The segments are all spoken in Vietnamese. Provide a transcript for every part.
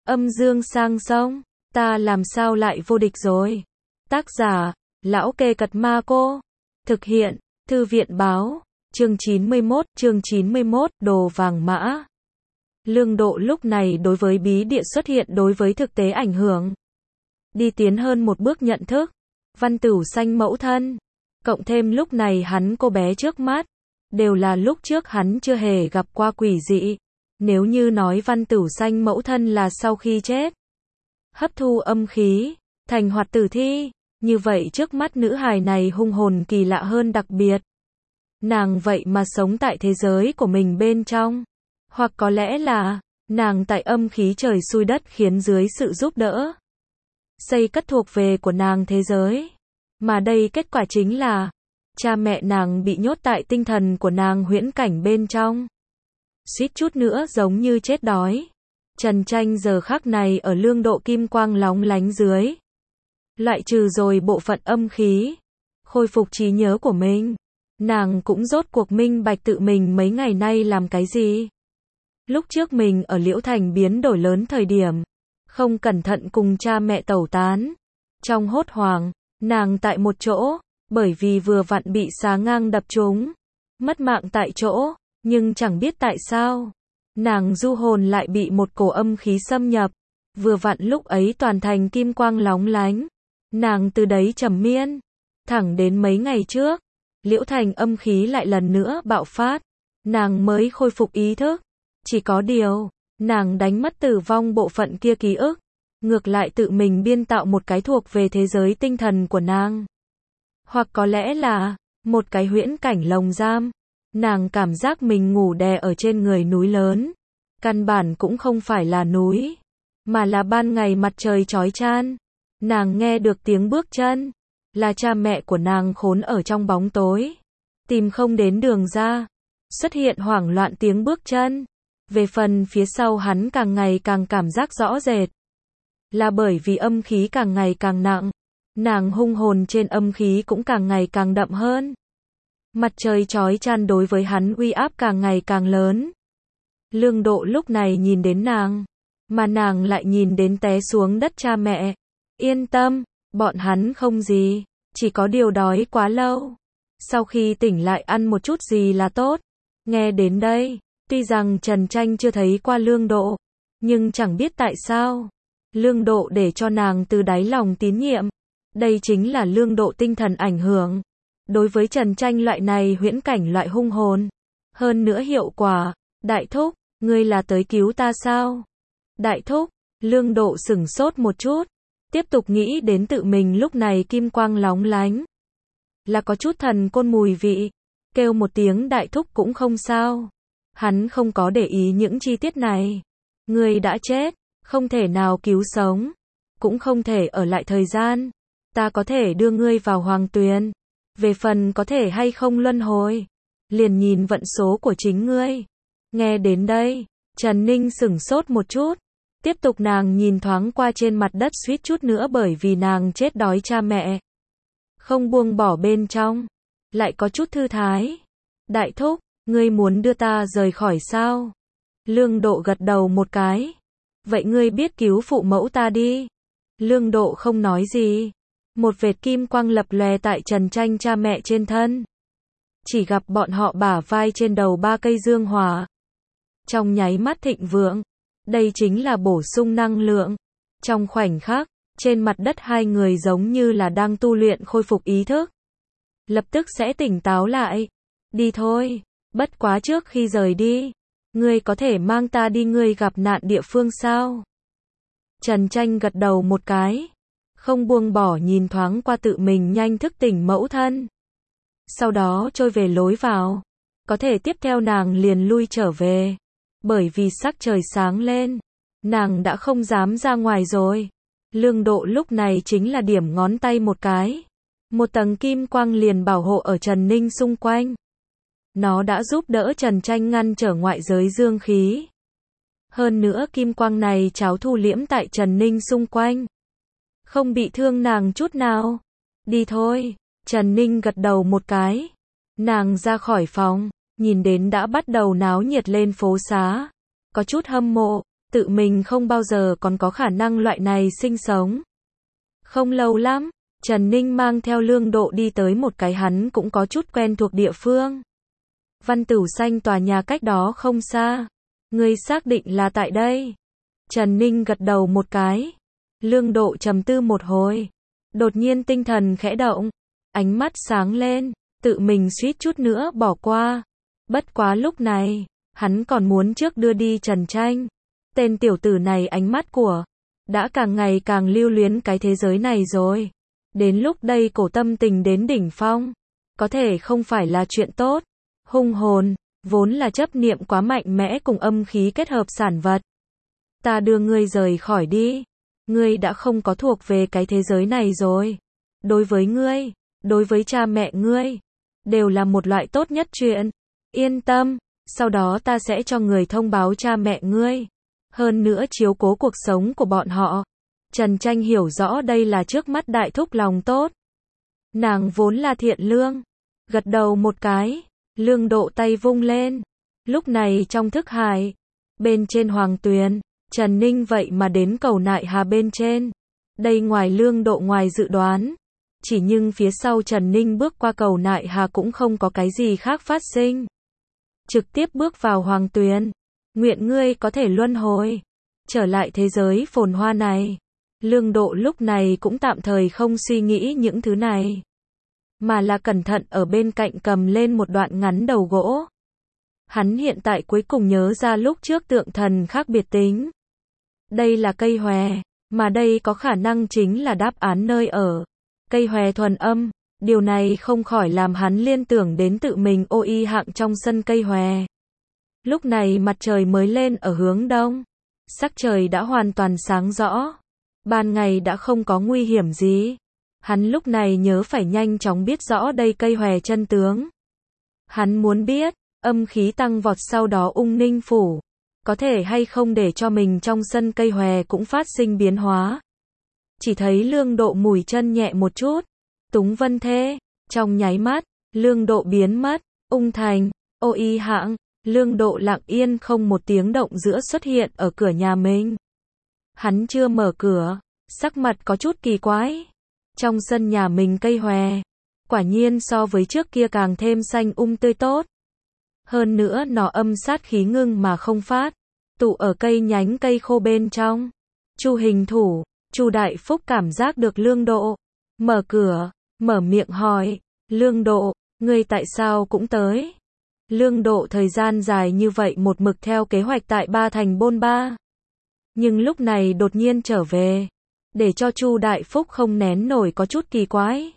Âm dương sang sông, ta làm sao lại vô địch rồi. Tác giả, Lão Kê Cật Ma Cô. Thực hiện, Thư viện báo, chương 91, đồ vàng mã. Lương Độ lúc này đối với bí địa xuất hiện đối với thực tế ảnh hưởng. Đi tiến hơn một bước nhận thức, Văn Tửu Xanh mẫu thân, cộng thêm lúc này hắn cô bé trước mắt, đều là lúc trước hắn chưa hề gặp qua quỷ dị. Nếu như nói Văn Tửu Xanh mẫu thân là sau khi chết, hấp thu âm khí, thành hoạt tử thi, như vậy trước mắt nữ hài này hung hồn kỳ lạ hơn đặc biệt. Nàng vậy mà sống tại thế giới của mình bên trong, hoặc có lẽ là, nàng tại âm khí trời xui đất khiến dưới sự giúp đỡ, xây cất thuộc về của nàng thế giới. Mà đây kết quả chính là, cha mẹ nàng bị nhốt tại tinh thần của nàng huyễn cảnh bên trong. Suýt chút nữa giống như chết đói. Trần Tranh giờ khắc này ở Lương Độ kim quang lóng lánh dưới. Loại trừ rồi bộ phận âm khí, khôi phục trí nhớ của mình. Nàng cũng rốt cuộc minh bạch tự mình mấy ngày nay làm cái gì. Lúc trước mình ở Liễu Thành biến đổi lớn thời điểm, không cẩn thận cùng cha mẹ tẩu tán. Trong hốt hoảng, nàng tại một chỗ, bởi vì vừa vặn bị xà ngang đập trúng, mất mạng tại chỗ, nhưng chẳng biết tại sao, nàng du hồn lại bị một cổ âm khí xâm nhập, vừa vặn lúc ấy toàn thành kim quang lóng lánh, nàng từ đấy trầm miên, thẳng đến mấy ngày trước, Liễu Thành âm khí lại lần nữa bạo phát, nàng mới khôi phục ý thức, chỉ có điều, nàng đánh mất tử vong bộ phận kia ký ức, ngược lại tự mình biên tạo một cái thuộc về thế giới tinh thần của nàng. Hoặc có lẽ là, một cái huyễn cảnh lồng giam. Nàng cảm giác mình ngủ đè ở trên người núi lớn. Căn bản cũng không phải là núi, mà là ban ngày mặt trời chói chan. Nàng nghe được tiếng bước chân, là cha mẹ của nàng khốn ở trong bóng tối, tìm không đến đường ra. Xuất hiện hoảng loạn tiếng bước chân. Về phần phía sau hắn càng ngày càng cảm giác rõ rệt. Là bởi vì âm khí càng ngày càng nặng, nàng hung hồn trên âm khí cũng càng ngày càng đậm hơn. Mặt trời chói chang đối với hắn uy áp càng ngày càng lớn. Lương Độ lúc này nhìn đến nàng, mà nàng lại nhìn đến té xuống đất cha mẹ. Yên tâm, bọn hắn không gì, chỉ có điều đói quá lâu. Sau khi tỉnh lại ăn một chút gì là tốt. Nghe đến đây, tuy rằng Trần Tranh chưa thấy qua Lương Độ, nhưng chẳng biết tại sao, Lương Độ để cho nàng từ đáy lòng tín nhiệm. Đây chính là Lương Độ tinh thần ảnh hưởng. Đối với Trần Tranh loại này huyễn cảnh loại hung hồn. Hơn nữa hiệu quả. Đại thúc, ngươi là tới cứu ta sao? Đại thúc, Lương Độ sửng sốt một chút. Tiếp tục nghĩ đến tự mình lúc này kim quang lóng lánh. Là có chút thần côn mùi vị. Kêu một tiếng đại thúc cũng không sao. Hắn không có để ý những chi tiết này. Ngươi đã chết, không thể nào cứu sống. Cũng không thể ở lại thời gian. Ta có thể đưa ngươi vào hoàng tuyền. Về phần có thể hay không luân hồi, liền nhìn vận số của chính ngươi. Nghe đến đây, Trần Ninh sửng sốt một chút. Tiếp tục nàng nhìn thoáng qua trên mặt đất suýt chút nữa bởi vì nàng chết đói cha mẹ. Không buông bỏ bên trong, lại có chút thư thái. Đại thúc, ngươi muốn đưa ta rời khỏi sao? Lương Độ gật đầu một cái. Vậy ngươi biết cứu phụ mẫu ta đi. Lương Độ không nói gì. Một vệt kim quang lập lòe tại Trần Tranh cha mẹ trên thân. Chỉ gặp bọn họ bả vai trên đầu 3 cây dương hỏa. Trong nháy mắt thịnh vượng. Đây chính là bổ sung năng lượng. Trong khoảnh khắc, trên mặt đất hai người giống như là đang tu luyện khôi phục ý thức. Lập tức sẽ tỉnh táo lại. Đi thôi, bất quá trước khi rời đi. Ngươi có thể mang ta đi ngươi gặp nạn địa phương sao? Trần Tranh gật đầu một cái. Không buông bỏ nhìn thoáng qua tự mình nhanh thức tỉnh mẫu thân. Sau đó trôi về lối vào. Có thể tiếp theo nàng liền lui trở về. Bởi vì sắc trời sáng lên. Nàng đã không dám ra ngoài rồi. Lương Độ lúc này chính là điểm ngón tay một cái. Một tầng kim quang liền bảo hộ ở Trần Ninh xung quanh. Nó đã giúp đỡ Trần Tranh ngăn trở ngoại giới dương khí. Hơn nữa kim quang này cháo thu liễm tại Trần Ninh xung quanh. Không bị thương nàng chút nào. Đi thôi. Trần Ninh gật đầu một cái. Nàng ra khỏi phòng, nhìn đến đã bắt đầu náo nhiệt lên phố xá. Có chút hâm mộ. tự mình không bao giờ còn có khả năng loại này sinh sống. Không lâu lắm, Trần Ninh mang theo Lương Độ đi tới một cái hắn cũng có chút quen thuộc địa phương. Văn Tửu Xanh tòa nhà cách đó không xa. Ngươi xác định là tại đây? Trần Ninh gật đầu một cái. Lương Độ trầm tư một hồi. Đột nhiên tinh thần khẽ động. Ánh mắt sáng lên. Tự mình suýt chút nữa bỏ qua. Bất quá lúc này, hắn còn muốn trước đưa đi Trần Tranh. Tên tiểu tử này ánh mắt của, đã càng ngày càng lưu luyến cái thế giới này rồi. Đến lúc đây cổ tâm tình đến đỉnh phong. Có thể không phải là chuyện tốt. Hung hồn, vốn là chấp niệm quá mạnh mẽ cùng âm khí kết hợp sản vật. Ta đưa ngươi rời khỏi đi. Ngươi đã không có thuộc về cái thế giới này rồi. Đối với ngươi, đối với cha mẹ ngươi, đều là một loại tốt nhất chuyện. Yên tâm, sau đó ta sẽ cho người thông báo cha mẹ ngươi. Hơn nữa chiếu cố cuộc sống của bọn họ. Trần Tranh hiểu rõ đây là trước mắt đại thúc lòng tốt. Nàng vốn là thiện lương. Gật đầu một cái. Lương Độ tay vung lên. Lúc này trong thức hải, bên trên Hoàng Tuyền, Trần Ninh vậy mà đến cầu Nại Hà bên trên. Đây ngoài Lương Độ ngoài dự đoán. Chỉ nhưng phía sau Trần Ninh bước qua cầu Nại Hà cũng không có cái gì khác phát sinh. Trực tiếp bước vào Hoàng Tuyền. Nguyện ngươi có thể luân hồi. Trở lại thế giới phồn hoa này. Lương Độ lúc này cũng tạm thời không suy nghĩ những thứ này. Mà là cẩn thận ở bên cạnh cầm lên một đoạn ngắn đầu gỗ. Hắn hiện tại cuối cùng nhớ ra lúc trước tượng thần khác biệt tính. Đây là cây hòe, mà đây có khả năng chính là đáp án nơi ở. Cây hòe thuần âm, điều này không khỏi làm hắn liên tưởng đến tự mình ô y hạng trong sân cây hòe. Lúc này mặt trời mới lên ở hướng đông. Sắc trời đã hoàn toàn sáng rõ. Ban ngày đã không có nguy hiểm gì. Hắn lúc này nhớ phải nhanh chóng biết rõ đây cây hòe chân tướng. Hắn muốn biết, âm khí tăng vọt sau đó Ung Ninh Phủ. Có thể hay không để cho mình trong sân cây hòe cũng phát sinh biến hóa. Chỉ thấy Lương Độ mùi chân nhẹ một chút. Túng Vân Thê. Trong nháy mắt, Lương Độ biến mất. Ung Thành, ô y hạng. Lương Độ lặng yên không một tiếng động giữa xuất hiện ở cửa nhà mình. Hắn chưa mở cửa, sắc mặt có chút kỳ quái. Trong sân nhà mình cây hòe, quả nhiên so với trước kia càng thêm xanh tươi tốt. Hơn nữa nó âm sát khí ngưng mà không phát, tụ ở cây nhánh cây khô bên trong. Chu Hình Thủ, Chu Đại Phúc cảm giác được Lương Độ mở cửa, mở miệng hỏi, Lương Độ, ngươi tại sao cũng tới? Lương Độ thời gian dài như vậy một mực theo kế hoạch tại Ba Thành bôn ba. Nhưng lúc này đột nhiên trở về, để cho Chu Đại Phúc không nén nổi có chút kỳ quái.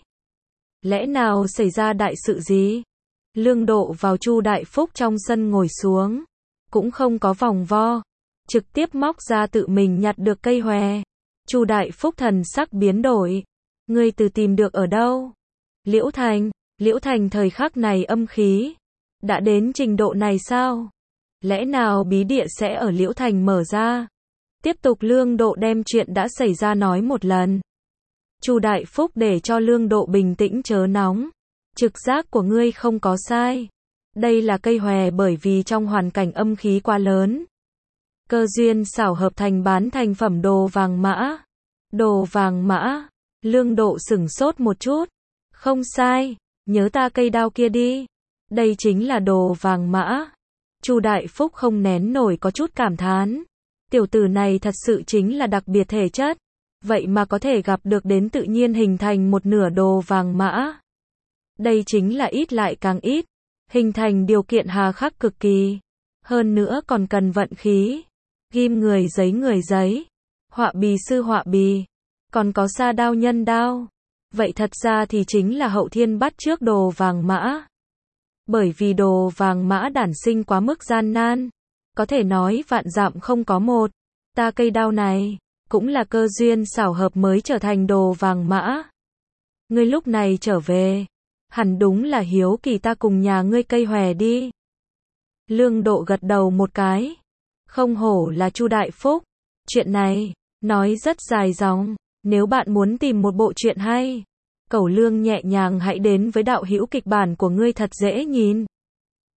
Lẽ nào xảy ra đại sự gì? Lương Độ vào Chu Đại Phúc trong sân ngồi xuống, cũng không có vòng vo, trực tiếp móc ra tự mình nhặt được cây hòe. Chu Đại Phúc thần sắc biến đổi, ngươi từ tìm được ở đâu? Liễu Thành thời khắc này âm khí đã đến trình độ này sao? Lẽ nào bí địa sẽ ở Liễu Thành mở ra? Tiếp tục Lương Độ đem chuyện đã xảy ra nói một lần. Chu Đại Phúc để cho Lương Độ bình tĩnh chớ nóng. Trực giác của ngươi không có sai. Đây là cây hòe bởi vì trong hoàn cảnh âm khí quá lớn. Cơ duyên xảo hợp thành bán thành phẩm đồ vàng mã. Đồ vàng mã. Lương Độ sửng sốt một chút. Không sai, nhớ ta cây đao kia đi. Đây chính là đồ vàng mã. Chu Đại Phúc không nén nổi có chút cảm thán. Tiểu tử này thật sự chính là đặc biệt thể chất. Vậy mà có thể gặp được đến tự nhiên hình thành một nửa đồ vàng mã. Đây chính là ít lại càng ít. Hình thành điều kiện hà khắc cực kỳ. Hơn nữa còn cần vận khí. Ghim người giấy. Họa bì sư họa bì. Còn có sa đao nhân đao. Vậy thật ra thì chính là hậu thiên bắt trước đồ vàng mã. Bởi vì đồ vàng mã đản sinh quá mức gian nan. Có thể nói vạn dặm không có một. Ta cây đao này, cũng là cơ duyên xảo hợp mới trở thành đồ vàng mã. Ngươi lúc này trở về, hẳn đúng là hiếu kỳ ta cùng nhà ngươi cây hòe đi. Lương Độ gật đầu một cái. Không hổ là Chu Đại Phúc. Chuyện này, nói rất dài dòng. Nếu bạn muốn tìm một bộ truyện hay, Cẩu Lương nhẹ nhàng hãy đến với đạo hữu kịch bản của ngươi thật dễ nhìn.